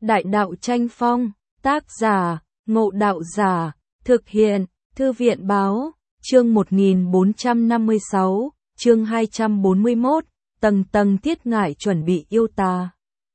Đại đạo tranh phong, tác giả, Ngộ Đạo Giả, thực hiện, Thư viện báo, chương 1456, chương 241, tầng tầng thiết ngải chuẩn bị yêu ta.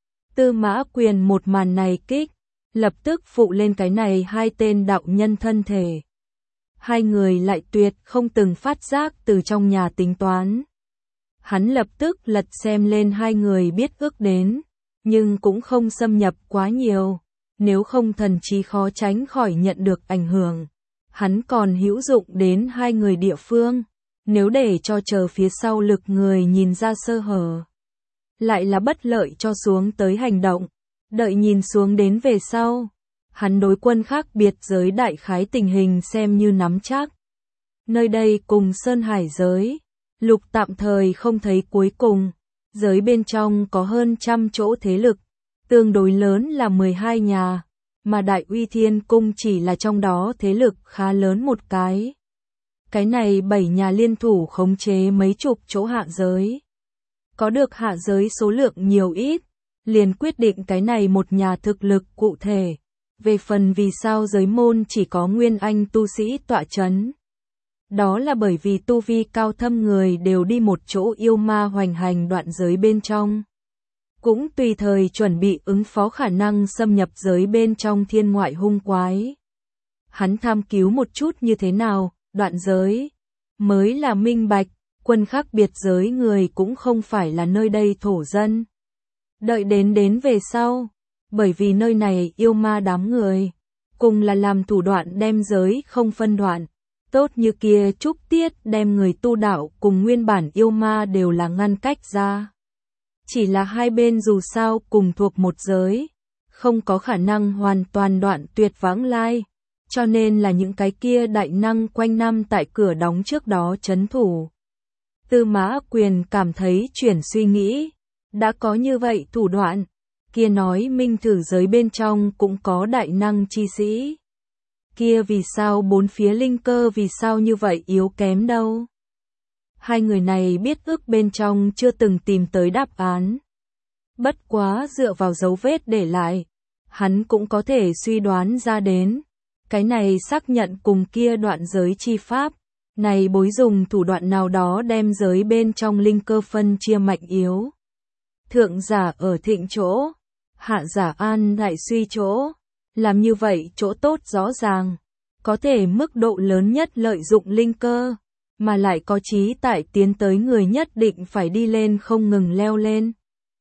Tư Mã Quyền một màn này kích, lập tức phụ lên cái này hai tên đạo nhân thân thể. Hai người lại tuyệt không từng phát giác từ trong nhà tính toán. Hắn lập tức lật xem lên hai người biết ước đến, nhưng cũng không xâm nhập quá nhiều, nếu không thần trí khó tránh khỏi nhận được ảnh hưởng. Hắn còn hữu dụng đến hai người địa phương, nếu để cho chờ phía sau lực người nhìn ra sơ hở, lại là bất lợi cho xuống tới hành động. Đợi nhìn xuống đến về sau, hắn đối quân khác biệt giới đại khái tình hình xem như nắm chắc. Nơi đây cùng Sơn Hải giới, lục tạm thời không thấy cuối cùng, giới bên trong có hơn 100 chỗ thế lực, tương đối lớn là 12 nhà, mà Đại Uy Thiên Cung chỉ là trong đó thế lực khá lớn một cái. Cái này 7 nhà liên thủ khống chế mấy chục chỗ hạ giới. Có được hạ giới số lượng nhiều ít, liền quyết định cái này một nhà thực lực cụ thể. Về phần vì sao giới môn chỉ có nguyên anh tu sĩ tọa chấn, đó là bởi vì tu vi cao thâm người đều đi một chỗ yêu ma hoành hành đoạn giới bên trong. Cũng tùy thời chuẩn bị ứng phó khả năng xâm nhập giới bên trong thiên ngoại hung quái. Hắn tham cứu một chút như thế nào, đoạn giới mới là minh bạch, quân khác biệt giới người cũng không phải là nơi đây thổ dân. Đợi đến về sau, bởi vì nơi này yêu ma đám người, cùng là làm thủ đoạn đem giới không phân đoạn, tốt như kia Trúc Tiết đem người tu đạo cùng nguyên bản yêu ma đều là ngăn cách ra. Chỉ là hai bên dù sao cùng thuộc một giới, không có khả năng hoàn toàn đoạn tuyệt vãng lai, cho nên là những cái kia đại năng quanh năm tại cửa đóng trước đó trấn thủ. Tư Mã Quyền cảm thấy chuyển suy nghĩ, đã có như vậy thủ đoạn, kia nói minh thử giới bên trong cũng có đại năng chi sĩ. Kia vì sao bốn phía linh cơ vì sao như vậy yếu kém đâu? Hai người này biết ước bên trong chưa từng tìm tới đáp án. Bất quá dựa vào dấu vết để lại, hắn cũng có thể suy đoán ra đến. Cái này xác nhận cùng kia đoạn giới chi pháp, này bối dùng thủ đoạn nào đó đem giới bên trong linh cơ phân chia mạnh yếu. Thượng giả ở thịnh chỗ, hạ giả an lại suy chỗ, làm như vậy chỗ tốt rõ ràng, có thể mức độ lớn nhất lợi dụng linh cơ, mà lại có chí tại tiến tới người nhất định phải đi lên không ngừng leo lên.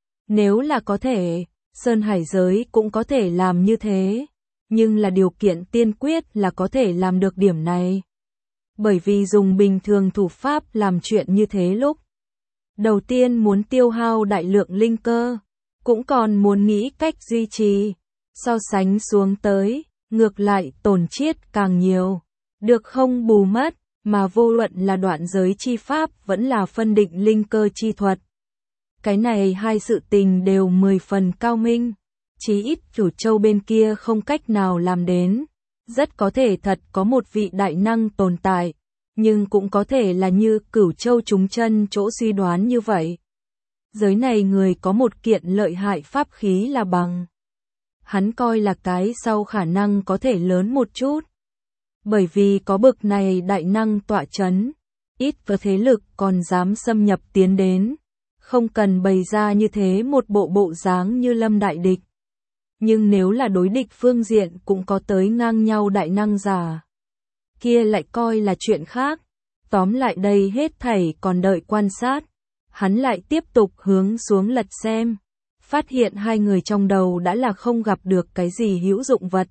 Nếu là có thể, Sơn Hải giới cũng có thể làm như thế, nhưng là điều kiện tiên quyết là có thể làm được điểm này. Bởi vì dùng bình thường thủ pháp làm chuyện như thế lúc đầu tiên muốn tiêu hao đại lượng linh cơ, cũng còn muốn nghĩ cách duy trì, so sánh xuống tới, ngược lại tổn chiết càng nhiều, được không bù mất, mà vô luận là đoạn giới chi pháp vẫn là phân định linh cơ chi thuật. Cái này hai sự tình đều 10 phần cao minh, chí ít Cửu Châu bên kia không cách nào làm đến, rất có thể thật có một vị đại năng tồn tại, nhưng cũng có thể là như Cửu Châu chúng chân chỗ suy đoán như vậy. Giới này người có một kiện lợi hại pháp khí là bằng. Hắn coi là cái sau khả năng có thể lớn một chút. Bởi vì có bực này đại năng tọa chấn, ít có thế lực còn dám xâm nhập tiến đến, không cần bày ra như thế một bộ dáng như Lâm đại địch. Nhưng nếu là đối địch phương diện cũng có tới ngang nhau đại năng giả, kia lại coi là chuyện khác. Tóm lại đây hết thảy còn đợi quan sát. Hắn lại tiếp tục hướng xuống lật xem, phát hiện hai người trong đầu đã là không gặp được cái gì hữu dụng vật.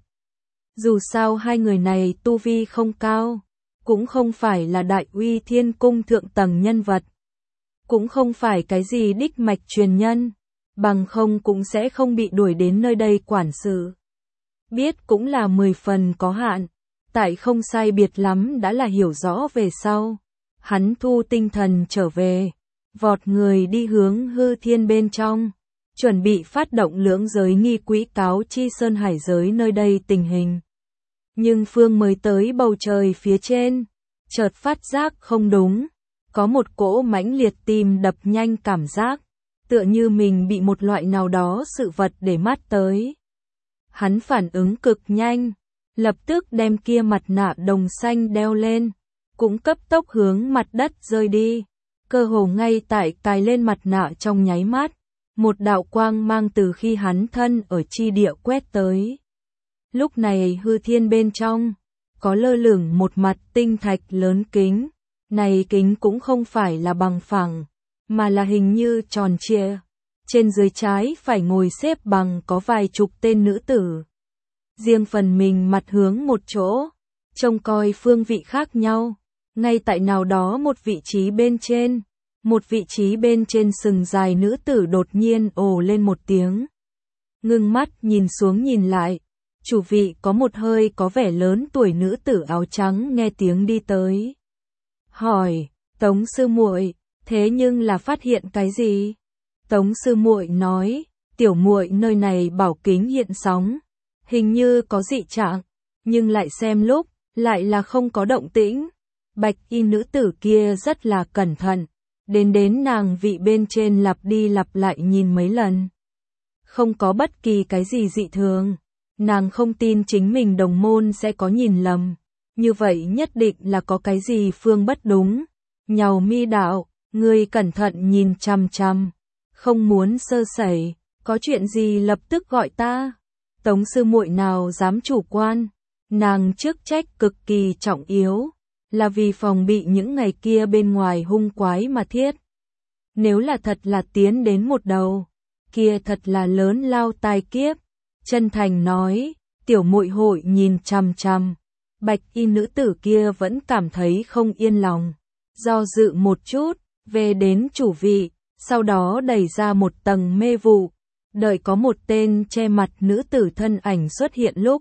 Dù sao hai người này tu vi không cao, cũng không phải là Đại Uy Thiên Cung thượng tầng nhân vật, cũng không phải cái gì đích mạch truyền nhân, bằng không cũng sẽ không bị đuổi đến nơi đây quản sự. Biết cũng là 10 phần có hạn, tại không sai biệt lắm đã là hiểu rõ về sau. Hắn thu tinh thần trở về, vọt người đi hướng hư thiên bên trong, chuẩn bị phát động lưỡng giới nghi quỹ cáo chi Sơn Hải giới nơi đây tình hình. Nhưng phương mới tới bầu trời phía trên, chợt phát giác không đúng, có một cỗ mãnh liệt tim đập nhanh cảm giác, tựa như mình bị một loại nào đó sự vật để mắt tới. Hắn phản ứng cực nhanh, lập tức đem kia mặt nạ đồng xanh đeo lên, cũng cấp tốc hướng mặt đất rơi đi. Cơ hồ ngay tại cài lên mặt nạ trong nháy mắt, một đạo quang mang từ khi hắn thân ở chi địa quét tới. Lúc này hư thiên bên trong, có lơ lửng một mặt tinh thạch lớn kính, này kính cũng không phải là bằng phẳng, mà là hình như tròn trịa. Trên dưới trái phải ngồi xếp bằng có vài chục tên nữ tử. Riêng phần mình mặt hướng một chỗ, trông coi phương vị khác nhau. Ngay tại nào đó một vị trí bên trên sừng dài nữ tử đột nhiên ồ lên một tiếng. Ngưng mắt nhìn xuống nhìn lại, chủ vị có một hơi có vẻ lớn tuổi nữ tử áo trắng nghe tiếng đi tới. Hỏi, Tống sư muội, thế nhưng là phát hiện cái gì? Tống sư muội nói, tiểu muội nơi này bảo kính hiện sóng, hình như có dị trạng, nhưng lại xem lúc, lại là không có động tĩnh. Bạch y nữ tử kia rất là cẩn thận, đến nàng vị bên trên lặp đi lặp lại nhìn mấy lần. Không có bất kỳ cái gì dị thường, nàng không tin chính mình đồng môn sẽ có nhìn lầm, như vậy nhất định là có cái gì phương bất đúng. Nhàu mi đạo, ngươi cẩn thận nhìn chằm chằm, không muốn sơ sẩy, có chuyện gì lập tức gọi ta. Tống sư muội nào dám chủ quan, nàng chức trách cực kỳ trọng yếu, là vì phòng bị những ngày kia bên ngoài hung quái mà thiết. Nếu là thật là tiến đến một đầu, kia thật là lớn lao tai kiếp. Chân thành nói, tiểu muội hội nhìn chằm chằm. Bạch y nữ tử kia vẫn cảm thấy không yên lòng, do dự một chút, về đến chủ vị, sau đó đẩy ra một tầng mê vụ, đợi có một tên che mặt nữ tử thân ảnh xuất hiện lúc.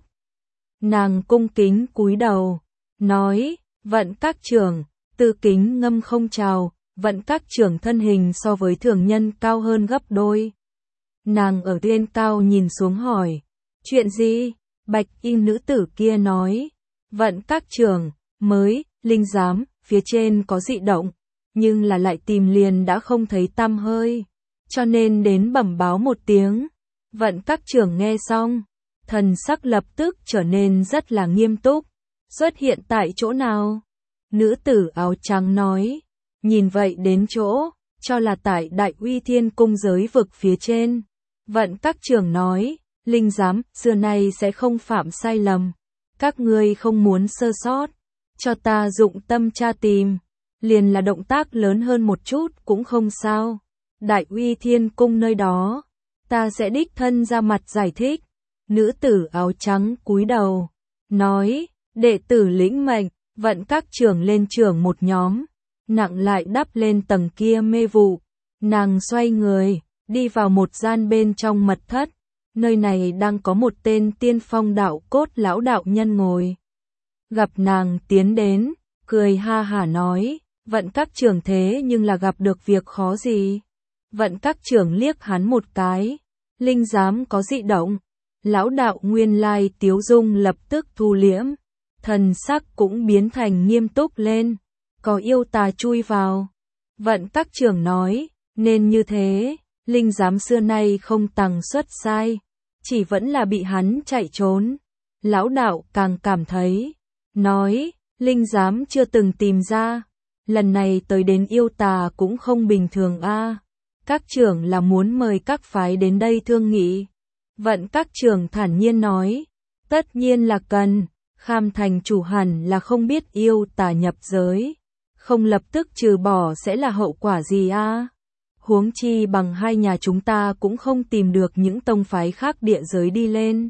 Nàng cung kính cúi đầu, nói, Vận các trưởng, Tư Kính ngâm không chào, Vận các trưởng thân hình so với thường nhân cao hơn gấp đôi. Nàng ở trên cao nhìn xuống hỏi, chuyện gì? Bạch y nữ tử kia nói, Vận các trưởng, mới, linh giám, phía trên có dị động, nhưng là lại tìm liền đã không thấy tăm hơi, cho nên đến bẩm báo một tiếng. Vận các trưởng nghe xong, thần sắc lập tức trở nên rất là nghiêm túc. Xuất hiện tại chỗ nào? Nữ tử áo trắng nói, nhìn vậy đến chỗ, cho là tại Đại Uy Thiên Cung giới vực phía trên. Vận các trưởng nói, linh giám, xưa nay sẽ không phạm sai lầm. Các ngươi không muốn sơ sót, cho ta dụng tâm tra tìm. Liền là động tác lớn hơn một chút cũng không sao. Đại Uy Thiên Cung nơi đó, ta sẽ đích thân ra mặt giải thích. Nữ tử áo trắng cúi đầu, nói, đệ tử lĩnh mệnh. Vận các trưởng lên trưởng một nhóm, nặng lại đắp lên tầng kia mê vụ. Nàng xoay người, đi vào một gian bên trong mật thất. Nơi này đang có một tên tiên phong đạo cốt lão đạo nhân ngồi. Gặp nàng tiến đến, cười ha hả nói, Vận các trưởng thế nhưng là gặp được việc khó gì? Vận các trưởng liếc hắn một cái, linh giám có dị động. Lão đạo nguyên lai tiếu dung lập tức thu liễm, thần sắc cũng biến thành nghiêm túc lên, có yêu tà chui vào. Vận các trưởng nói, nên như thế, linh giám xưa nay không tằng xuất sai, chỉ vẫn là bị hắn chạy trốn. Lão đạo càng cảm thấy, nói, linh giám chưa từng tìm ra, lần này tới đến yêu tà cũng không bình thường a. Các trưởng là muốn mời các phái đến đây thương nghị. Vận các trưởng thản nhiên nói, tất nhiên là cần. Kham thành chủ hẳn là không biết yêu tà nhập giới, không lập tức trừ bỏ sẽ là hậu quả gì a? Huống chi bằng hai nhà chúng ta cũng không tìm được những tông phái khác địa giới đi lên.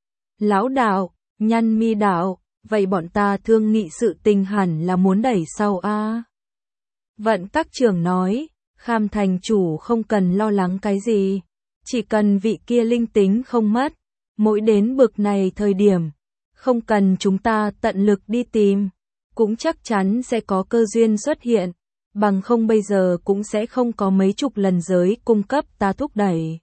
Lão đạo, nhăn mi đạo, vậy bọn ta thương nghị sự tình hẳn là muốn đẩy sau a. Vận các trưởng nói, Kham thành chủ không cần lo lắng cái gì, chỉ cần vị kia linh tính không mất, mỗi đến bực này thời điểm, không cần chúng ta tận lực đi tìm, cũng chắc chắn sẽ có cơ duyên xuất hiện, bằng không bây giờ cũng sẽ không có mấy chục lần giới cung cấp ta thúc đẩy.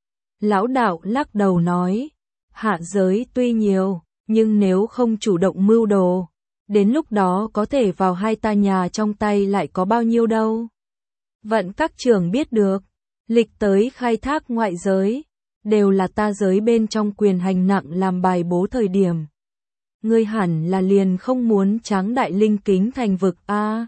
Lão đạo lắc đầu nói, hạ giới tuy nhiều, nhưng nếu không chủ động mưu đồ, đến lúc đó có thể vào hai ta nhà trong tay lại có bao nhiêu đâu. Vận các trưởng biết được, lịch tới khai thác ngoại giới, đều là ta giới bên trong quyền hành nặng làm bài bố thời điểm. Ngươi hẳn là liền không muốn tráng đại linh kính thành vực a.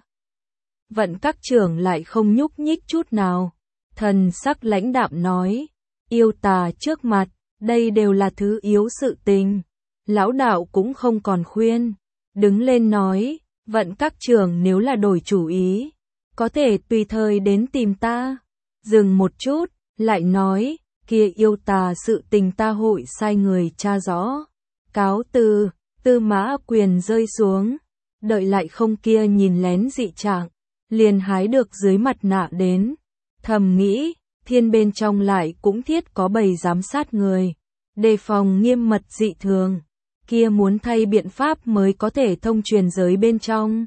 Vận các trưởng lại không nhúc nhích chút nào, thần sắc lãnh đạm nói, yêu tà trước mặt, đây đều là thứ yếu sự tình. Lão đạo cũng không còn khuyên, đứng lên nói, vận các trưởng nếu là đổi chủ ý, có thể tùy thời đến tìm ta. Dừng một chút, lại nói, kia yêu tà sự tình ta hội sai người tra rõ. Cáo từ, Tư Mã Quyền rơi xuống, đợi lại không kia nhìn lén dị trạng, liền hái được dưới mặt nạ đến. Thầm nghĩ, thiên bên trong lại cũng thiết có bầy giám sát người, đề phòng nghiêm mật dị thường, kia muốn thay biện pháp mới có thể thông truyền giới bên trong.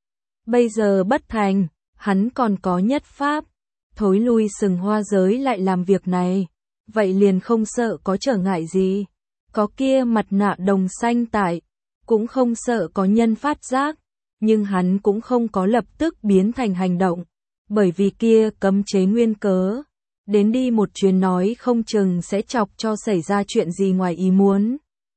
Bây giờ bất thành, hắn còn có nhất pháp, thối lui Sừng Hoa giới lại làm việc này, vậy liền không sợ có trở ngại gì. Có kia mặt nạ đồng xanh tại, cũng không sợ có nhân phát giác, nhưng hắn cũng không có lập tức biến thành hành động, bởi vì kia cấm chế nguyên cớ. Đến đi một chuyến nói không chừng sẽ chọc cho xảy ra chuyện gì ngoài ý muốn.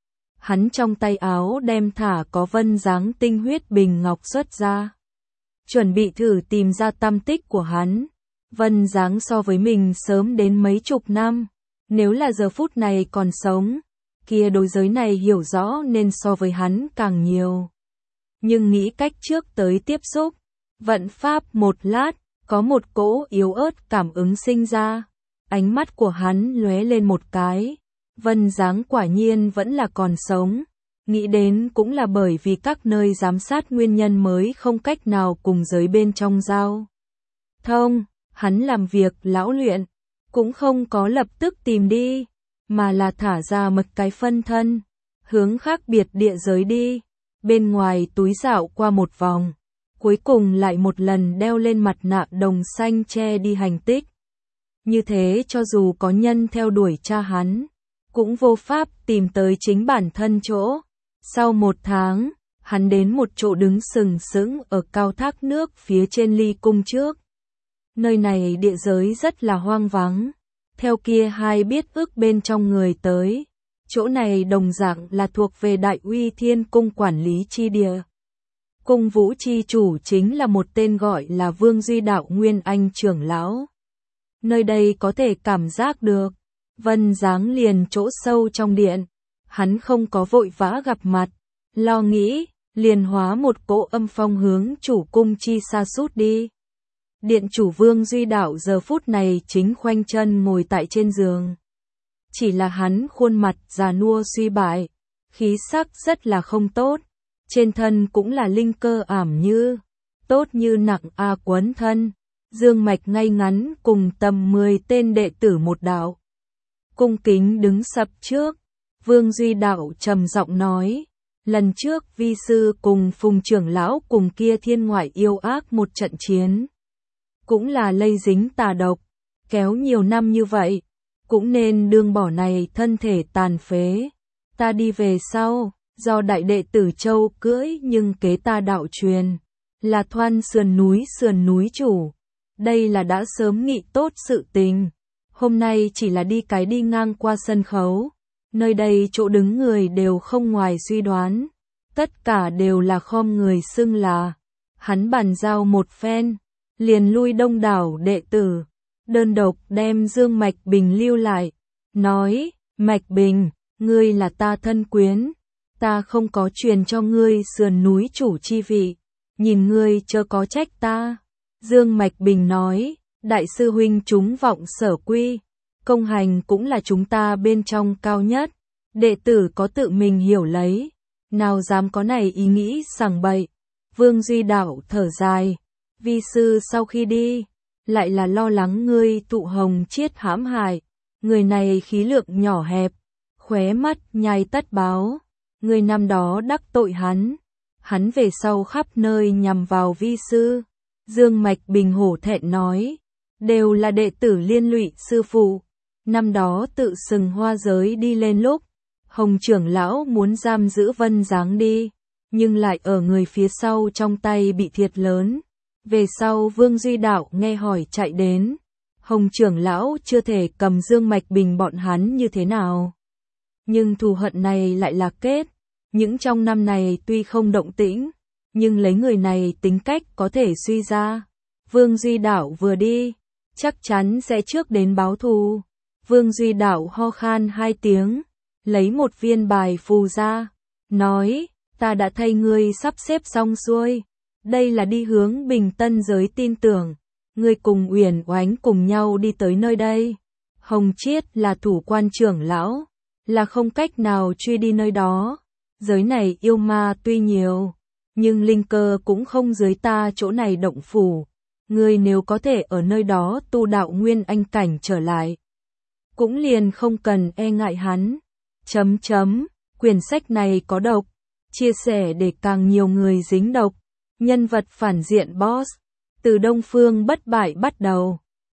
Hắn trong tay áo đem thả có vân dáng tinh huyết bình ngọc xuất ra, chuẩn bị thử tìm ra tâm tích của hắn. Vân dáng so với mình sớm đến mấy chục năm, nếu là giờ phút này còn sống, kia đối giới này hiểu rõ nên so với hắn càng nhiều. Nhưng nghĩ cách trước tới tiếp xúc, vận pháp một lát, có một cỗ yếu ớt cảm ứng sinh ra, ánh mắt của hắn lóe lên một cái, Vân dáng quả nhiên vẫn là còn sống, nghĩ đến cũng là bởi vì các nơi giám sát nguyên nhân mới không cách nào cùng giới bên trong giao thông. Hắn làm việc lão luyện, cũng không có lập tức tìm đi, mà là thả ra một cái phân thân, hướng khác biệt địa giới đi, bên ngoài túi dạo qua một vòng, cuối cùng lại một lần đeo lên mặt nạ đồng xanh che đi hành tích. Như thế cho dù có nhân theo đuổi cha hắn, cũng vô pháp tìm tới chính bản thân chỗ. Sau một tháng, hắn đến một chỗ đứng sừng sững ở cao thác nước phía trên ly cung trước. Nơi này địa giới rất là hoang vắng, theo kia hai biết ước bên trong người tới, chỗ này đồng dạng là thuộc về Đại Uy Thiên Cung quản lý chi địa. Cung vũ chi chủ chính là một tên gọi là Vương Duy Đạo Nguyên Anh trưởng lão. Nơi đây có thể cảm giác được, Vân dáng liền chỗ sâu trong điện, hắn không có vội vã gặp mặt, lo nghĩ, liền hóa một cỗ âm phong hướng chủ cung chi xa sút đi. Điện chủ Vương Duy Đạo giờ phút này chính khoanh chân ngồi tại trên giường. Chỉ là hắn khuôn mặt già nua suy bại, khí sắc rất là không tốt, trên thân cũng là linh cơ ảm như, tốt như nặng quấn thân, dương mạch ngay ngắn cùng tầm 10 tên đệ tử một đạo. Cung kính đứng sập trước, Vương Duy Đạo trầm giọng nói, lần trước vi sư cùng Phùng trưởng lão cùng kia thiên ngoại yêu ác một trận chiến. Cũng là lây dính tà độc, kéo nhiều năm như vậy, cũng nên đương bỏ này thân thể tàn phế. Ta đi về sau, do đại đệ tử Châu cưỡi nhưng kế ta đạo truyền, là Thoan sườn núi chủ. Đây là đã sớm nghị tốt sự tình, hôm nay chỉ là đi ngang qua sân khấu, nơi đây chỗ đứng người đều không ngoài suy đoán, tất cả đều là khom người xưng là. Hắn bàn giao một phen, liền lui đông đảo đệ tử, đơn độc đem Dương Mạch Bình lưu lại, nói, Mạch Bình, ngươi là ta thân quyến, ta không có truyền cho ngươi sườn núi chủ chi vị, nhìn ngươi chớ có trách ta. Dương Mạch Bình nói, đại sư huynh chúng vọng sở quy, công hành cũng là chúng ta bên trong cao nhất, đệ tử có tự mình hiểu lấy, nào dám có này ý nghĩ sằng bậy. Vương Duy Đạo thở dài, vi sư sau khi đi, lại là lo lắng ngươi tụ hồng chiết hãm hại, người này khí lượng nhỏ hẹp, khóe mắt nhai tất báo, người năm đó đắc tội hắn về sau khắp nơi nhằm vào vi sư. Dương Mạch Bình hổ thẹn nói, đều là đệ tử liên lụy sư phụ, năm đó tự Sừng Hoa giới đi lên lúc, Hồng trưởng lão muốn giam giữ Vân dáng đi, nhưng lại ở người phía sau trong tay bị thiệt lớn. Về sau Vương Duy Đạo nghe hỏi chạy đến, Hồng trưởng lão chưa thể cầm Dương Mạch Bình bọn hắn như thế nào. Nhưng thù hận này lại là kết. Những trong năm này tuy không động tĩnh, nhưng lấy người này tính cách có thể suy ra. Vương Duy Đạo vừa đi, chắc chắn sẽ trước đến báo thù. Vương Duy Đạo ho khan 2 tiếng, lấy một viên bài phù ra, nói, ta đã thay ngươi sắp xếp xong xuôi. Đây là đi hướng Bình Tân giới tin tưởng. Ngươi cùng Uyển Oánh cùng nhau đi tới nơi đây. Hồng Chiết là thủ quan trưởng lão, là không cách nào truy đi nơi đó. Giới này yêu ma tuy nhiều, nhưng linh cơ cũng không dưới ta chỗ này động phủ. Ngươi nếu có thể ở nơi đó tu đạo nguyên anh cảnh trở lại, cũng liền không cần e ngại hắn. Quyển sách này có độc, chia sẻ để càng nhiều người dính độc. Nhân vật phản diện boss, từ Đông Phương bất bại bắt đầu.